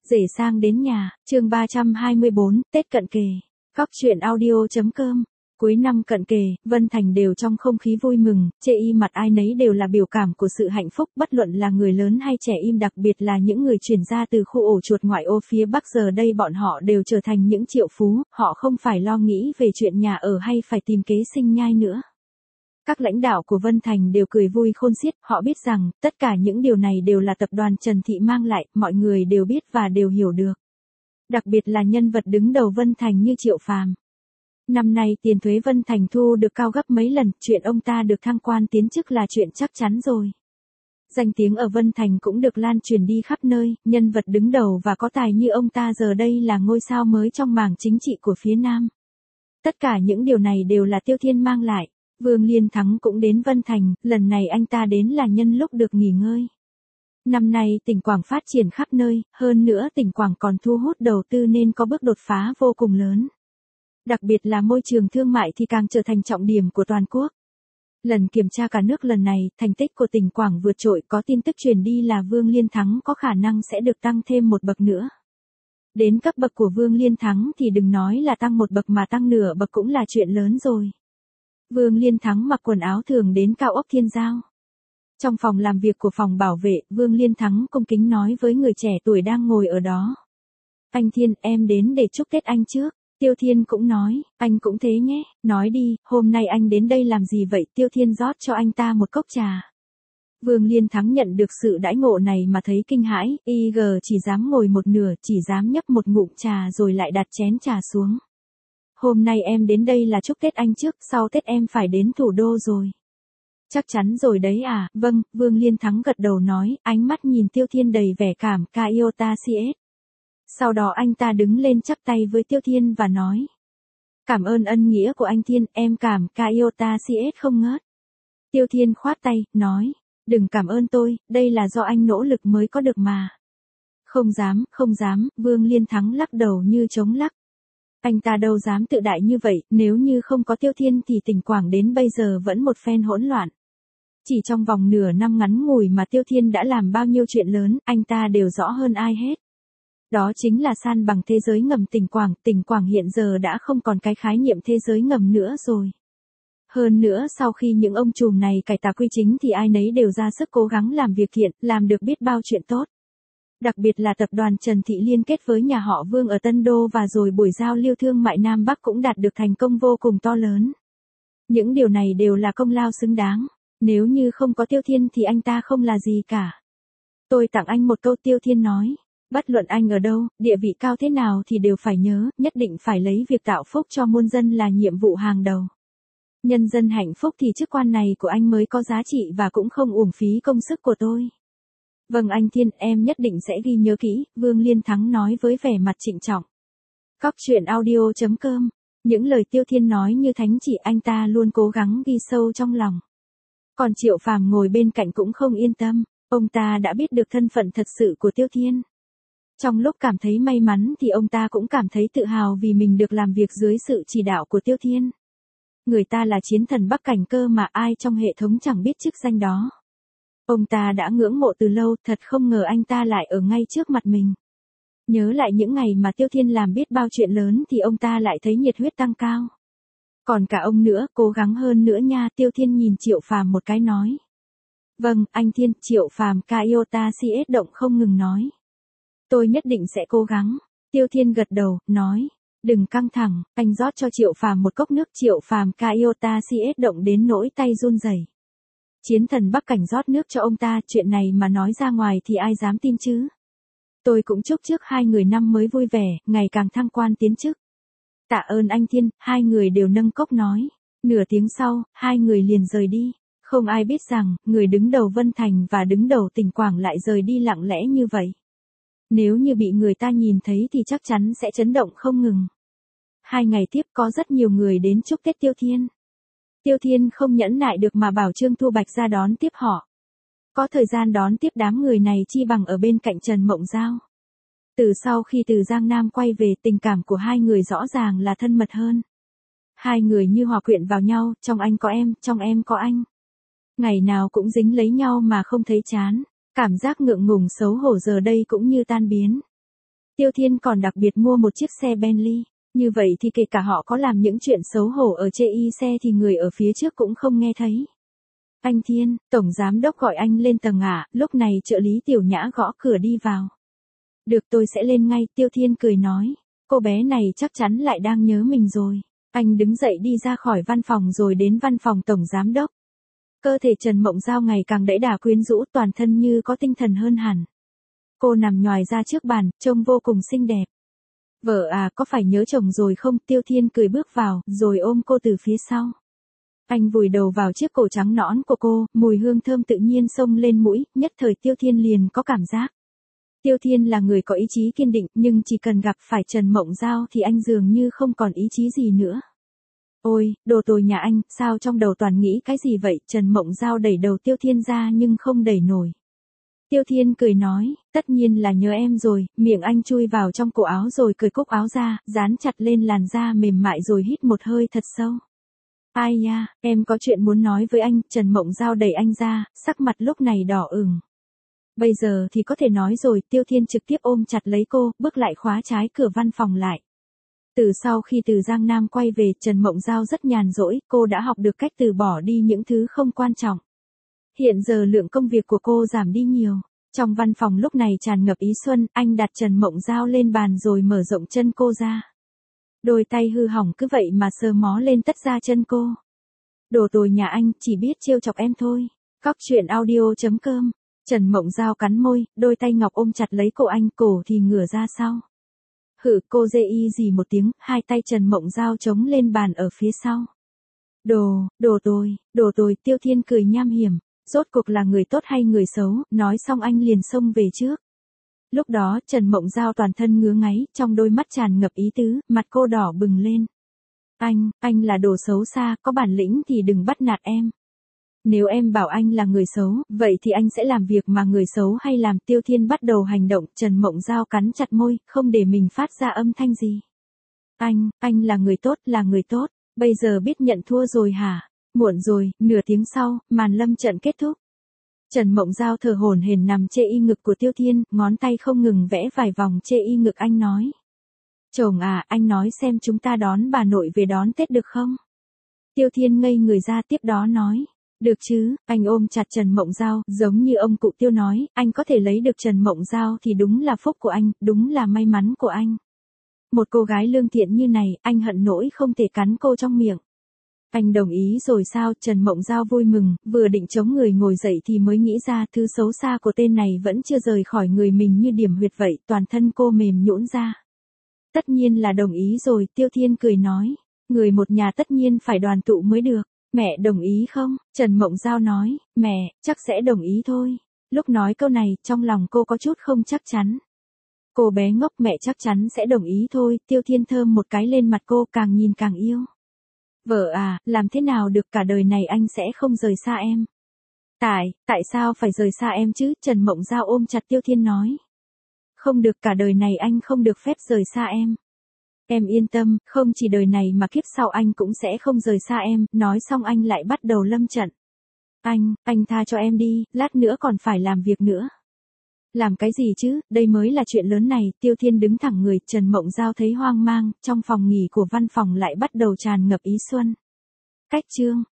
Rể sang đến nhà, chương 324, Tết cận kề. Góc truyện audio.com. Cuối năm cận kề, Vân Thành đều trong không khí vui mừng, chê y mặt ai nấy đều là biểu cảm của sự hạnh phúc, bất luận là người lớn hay trẻ im, đặc biệt là những người chuyển ra từ khu ổ chuột ngoại ô phía Bắc, giờ đây bọn họ đều trở thành những triệu phú, họ không phải lo nghĩ về chuyện nhà ở hay phải tìm kế sinh nhai nữa. Các lãnh đạo của Vân Thành đều cười vui khôn xiết, họ biết rằng, tất cả những điều này đều là tập đoàn Trần Thị mang lại, mọi người đều biết và đều hiểu được. Đặc biệt là nhân vật đứng đầu Vân Thành như Triệu Phàm. Năm nay tiền thuế Vân Thành thu được cao gấp mấy lần, chuyện ông ta được thăng quan tiến chức là chuyện chắc chắn rồi. Danh tiếng ở Vân Thành cũng được lan truyền đi khắp nơi, nhân vật đứng đầu và có tài như ông ta giờ đây là ngôi sao mới trong mảng chính trị của phía Nam. Tất cả những điều này đều là Tiêu Thiên mang lại. Vương Liên Thắng cũng đến Vân Thành, lần này anh ta đến là nhân lúc được nghỉ ngơi. Năm nay tỉnh Quảng phát triển khắp nơi, hơn nữa tỉnh Quảng còn thu hút đầu tư nên có bước đột phá vô cùng lớn. Đặc biệt là môi trường thương mại thì càng trở thành trọng điểm của toàn quốc. Lần kiểm tra cả nước lần này, thành tích của tỉnh Quảng vượt trội, có tin tức truyền đi là Vương Liên Thắng có khả năng sẽ được tăng thêm một bậc nữa. Đến cấp bậc của Vương Liên Thắng thì đừng nói là tăng một bậc mà tăng nửa bậc cũng là chuyện lớn rồi. Vương Liên Thắng mặc quần áo thường đến cao ốc Thiên Giao. Trong phòng làm việc của phòng bảo vệ, Vương Liên Thắng cung kính nói với người trẻ tuổi đang ngồi ở đó. Anh Thiên, em đến để chúc Tết anh trước. Tiêu Thiên cũng nói, anh cũng thế nhé, nói đi, hôm nay anh đến đây làm gì vậy? Tiêu Thiên rót cho anh ta một cốc trà. Vương Liên Thắng nhận được sự đãi ngộ này mà thấy kinh hãi, IG chỉ dám ngồi một nửa, chỉ dám nhấp một ngụm trà rồi lại đặt chén trà xuống. Hôm nay em đến đây là chúc Tết anh trước, sau Tết em phải đến thủ đô rồi. Chắc chắn rồi đấy à, vâng, Vương Liên Thắng gật đầu nói, ánh mắt nhìn Tiêu Thiên đầy vẻ cảm, Kaiota CS. Sau đó anh ta đứng lên chắp tay với Tiêu Thiên và nói. Cảm ơn ân nghĩa của anh Thiên, em cảm Kaiota CS không ngớt. Tiêu Thiên khoát tay, nói, đừng cảm ơn tôi, đây là do anh nỗ lực mới có được mà. Không dám, Vương Liên Thắng lắc đầu như chống lắc. Anh ta đâu dám tự đại như vậy, nếu như không có Tiêu Thiên thì tỉnh Quảng đến bây giờ vẫn một phen hỗn loạn. Chỉ trong vòng nửa năm ngắn ngủi mà Tiêu Thiên đã làm bao nhiêu chuyện lớn, anh ta đều rõ hơn ai hết. Đó chính là san bằng thế giới ngầm tỉnh Quảng hiện giờ đã không còn cái khái niệm thế giới ngầm nữa rồi. Hơn nữa sau khi những ông trùm này cải tà quy chính thì ai nấy đều ra sức cố gắng làm việc thiện, làm được biết bao chuyện tốt. Đặc biệt là tập đoàn Trần Thị liên kết với nhà họ Vương ở Tân Đô và rồi buổi giao lưu thương mại Nam Bắc cũng đạt được thành công vô cùng to lớn. Những điều này đều là công lao xứng đáng. Nếu như không có Tiêu Thiên thì anh ta không là gì cả. Tôi tặng anh một câu, Tiêu Thiên nói. Bất luận anh ở đâu, địa vị cao thế nào thì đều phải nhớ, nhất định phải lấy việc tạo phúc cho muôn dân là nhiệm vụ hàng đầu. Nhân dân hạnh phúc thì chức quan này của anh mới có giá trị và cũng không uổng phí công sức của tôi. Vâng anh Thiên, em nhất định sẽ ghi nhớ kỹ, Vương Liên Thắng nói với vẻ mặt trịnh trọng. Góc truyện audio.com. Những lời Tiêu Thiên nói như thánh chỉ, anh ta luôn cố gắng ghi sâu trong lòng. Còn Triệu Phàm ngồi bên cạnh cũng không yên tâm, ông ta đã biết được thân phận thật sự của Tiêu Thiên. Trong lúc cảm thấy may mắn thì ông ta cũng cảm thấy tự hào vì mình được làm việc dưới sự chỉ đạo của Tiêu Thiên. Người ta là chiến thần Bắc Cảnh cơ mà ai trong hệ thống chẳng biết chức danh đó. Ông ta đã ngưỡng mộ từ lâu, thật không ngờ anh ta lại ở ngay trước mặt mình. Nhớ lại những ngày mà Tiêu Thiên làm biết bao chuyện lớn thì ông ta lại thấy nhiệt huyết tăng cao. Còn cả ông nữa, cố gắng hơn nữa nha. Tiêu Thiên nhìn Triệu Phàm một cái nói. Vâng, anh Thiên. Triệu Phàm Kaiota CS động không ngừng nói. Tôi nhất định sẽ cố gắng. Tiêu Thiên gật đầu, nói. Đừng căng thẳng, anh rót cho Triệu Phàm một cốc nước. Triệu Phàm Kaiota CS động đến nỗi tay run rẩy. Chiến thần Bắc Cảnh rót nước cho ông ta, chuyện này mà nói ra ngoài thì ai dám tin chứ. Tôi cũng chúc trước hai người năm mới vui vẻ, ngày càng thăng quan tiến chức. Tạ ơn anh Thiên, hai người đều nâng cốc nói. Nửa tiếng sau, hai người liền rời đi. Không ai biết rằng, người đứng đầu Vân Thành và đứng đầu tỉnh Quảng lại rời đi lặng lẽ như vậy. Nếu như bị người ta nhìn thấy thì chắc chắn sẽ chấn động không ngừng. 2 ngày tiếp có rất nhiều người đến chúc Tết Tiêu Thiên. Tiêu Thiên không nhẫn nại được mà bảo Trương Thu Bạch ra đón tiếp họ. Có thời gian đón tiếp đám người này chi bằng ở bên cạnh Trần Mộng Giao. Từ sau khi từ Giang Nam quay về, tình cảm của hai người rõ ràng là thân mật hơn. Hai người như hòa quyện vào nhau, trong anh có em, trong em có anh. Ngày nào cũng dính lấy nhau mà không thấy chán. Cảm giác ngượng ngùng xấu hổ giờ đây cũng như tan biến. Tiêu Thiên còn đặc biệt mua một chiếc xe Bentley. Như vậy thì kể cả họ có làm những chuyện xấu hổ ở chê y xe thì người ở phía trước cũng không nghe thấy. Anh Thiên, tổng giám đốc gọi anh lên tầng ạ, lúc này trợ lý Tiểu Nhã gõ cửa đi vào. Được, tôi sẽ lên ngay, Tiêu Thiên cười nói. Cô bé này chắc chắn lại đang nhớ mình rồi. Anh đứng dậy đi ra khỏi văn phòng rồi đến văn phòng tổng giám đốc. Cơ thể Trần Mộng Giao ngày càng đẫy đà quyến rũ, toàn thân như có tinh thần hơn hẳn. Cô nằm nhoài ra trước bàn, trông vô cùng xinh đẹp. Vợ à, có phải nhớ chồng rồi không? Tiêu Thiên cười bước vào, rồi ôm cô từ phía sau. Anh vùi đầu vào chiếc cổ trắng nõn của cô, mùi hương thơm tự nhiên xông lên mũi, nhất thời Tiêu Thiên liền có cảm giác. Tiêu Thiên là người có ý chí kiên định, nhưng chỉ cần gặp phải Trần Mộng Giao thì anh dường như không còn ý chí gì nữa. Ôi, đồ tồi nhà anh, sao trong đầu toàn nghĩ cái gì vậy? Trần Mộng Giao đẩy đầu Tiêu Thiên ra nhưng không đẩy nổi. Tiêu Thiên cười nói, tất nhiên là nhớ em rồi, miệng anh chui vào trong cổ áo rồi cởi cúc áo ra, dán chặt lên làn da mềm mại rồi hít một hơi thật sâu. Ai nha, em có chuyện muốn nói với anh, Trần Mộng Giao đẩy anh ra, sắc mặt lúc này đỏ ửng. Bây giờ thì có thể nói rồi, Tiêu Thiên trực tiếp ôm chặt lấy cô, bước lại khóa trái cửa văn phòng lại. Từ sau khi từ Giang Nam quay về, Trần Mộng Giao rất nhàn rỗi, cô đã học được cách từ bỏ đi những thứ không quan trọng. Hiện giờ lượng công việc của cô giảm đi nhiều. Trong văn phòng lúc này tràn ngập ý xuân, anh đặt Trần Mộng Giao lên bàn rồi mở rộng chân cô ra. Đôi tay hư hỏng cứ vậy mà sờ mó lên tất da chân cô. Đồ tồi nhà anh, chỉ biết trêu chọc em thôi. Cóc truyện audio.com. Trần Mộng Giao cắn môi, đôi tay ngọc ôm chặt lấy cổ anh, cổ thì ngửa ra sau. Hử, cô dê y gì một tiếng, hai tay Trần Mộng Giao chống lên bàn ở phía sau. Đồ tồi, Tiêu Thiên cười nham hiểm. Rốt cuộc là người tốt hay người xấu, nói xong anh liền xông về trước. Lúc đó Trần Mộng Giao toàn thân ngứa ngáy, trong đôi mắt tràn ngập ý tứ, mặt cô đỏ bừng lên. Anh là đồ xấu xa, có bản lĩnh thì đừng bắt nạt em. Nếu em bảo anh là người xấu, vậy thì anh sẽ làm việc mà người xấu hay làm. Tiêu Thiên bắt đầu hành động, Trần Mộng Giao cắn chặt môi, không để mình phát ra âm thanh gì. Anh là người tốt, bây giờ biết nhận thua rồi hả? Muộn rồi, nửa tiếng sau, màn lâm trận kết thúc. Trần Mộng Giao thở hổn hển nằm chê y ngực của Tiêu Thiên, ngón tay không ngừng vẽ vài vòng chê y ngực. Anh nói. Chồng à, anh nói xem chúng ta đón bà nội về đón Tết được không? Tiêu Thiên ngây người ra, tiếp đó nói. Được chứ, anh ôm chặt Trần Mộng Giao, giống như ông cụ Tiêu nói, anh có thể lấy được Trần Mộng Giao thì đúng là phúc của anh, đúng là may mắn của anh. Một cô gái lương thiện như này, anh hận nỗi không thể cắn cô trong miệng. Anh đồng ý rồi sao? Trần Mộng Giao vui mừng, vừa định chống người ngồi dậy thì mới nghĩ ra thứ xấu xa của tên này vẫn chưa rời khỏi người mình như điểm huyệt vậy, toàn thân cô mềm nhũn ra. Tất nhiên là đồng ý rồi, Tiêu Thiên cười nói. Người một nhà tất nhiên phải đoàn tụ mới được. Mẹ đồng ý không? Trần Mộng Giao nói, mẹ, chắc sẽ đồng ý thôi. Lúc nói câu này, trong lòng cô có chút không chắc chắn. Cô bé ngốc, mẹ chắc chắn sẽ đồng ý thôi. Tiêu Thiên thơm một cái lên mặt cô, càng nhìn càng yêu. Vợ à, làm thế nào được, cả đời này anh sẽ không rời xa em. Tại sao phải rời xa em chứ? Trần Mộng Giao ôm chặt Tiêu Thiên nói. Không được, cả đời này anh không được phép rời xa em. Em yên tâm, không chỉ đời này mà kiếp sau anh cũng sẽ không rời xa em. Nói xong anh lại bắt đầu lâm trận. Anh tha cho em đi, lát nữa còn phải làm việc nữa. Làm cái gì chứ, đây mới là chuyện lớn này. Tiêu Thiên đứng thẳng người, Trần Mộng Giao thấy hoang mang, trong phòng nghỉ của văn phòng lại bắt đầu tràn ngập ý xuân. Cách chương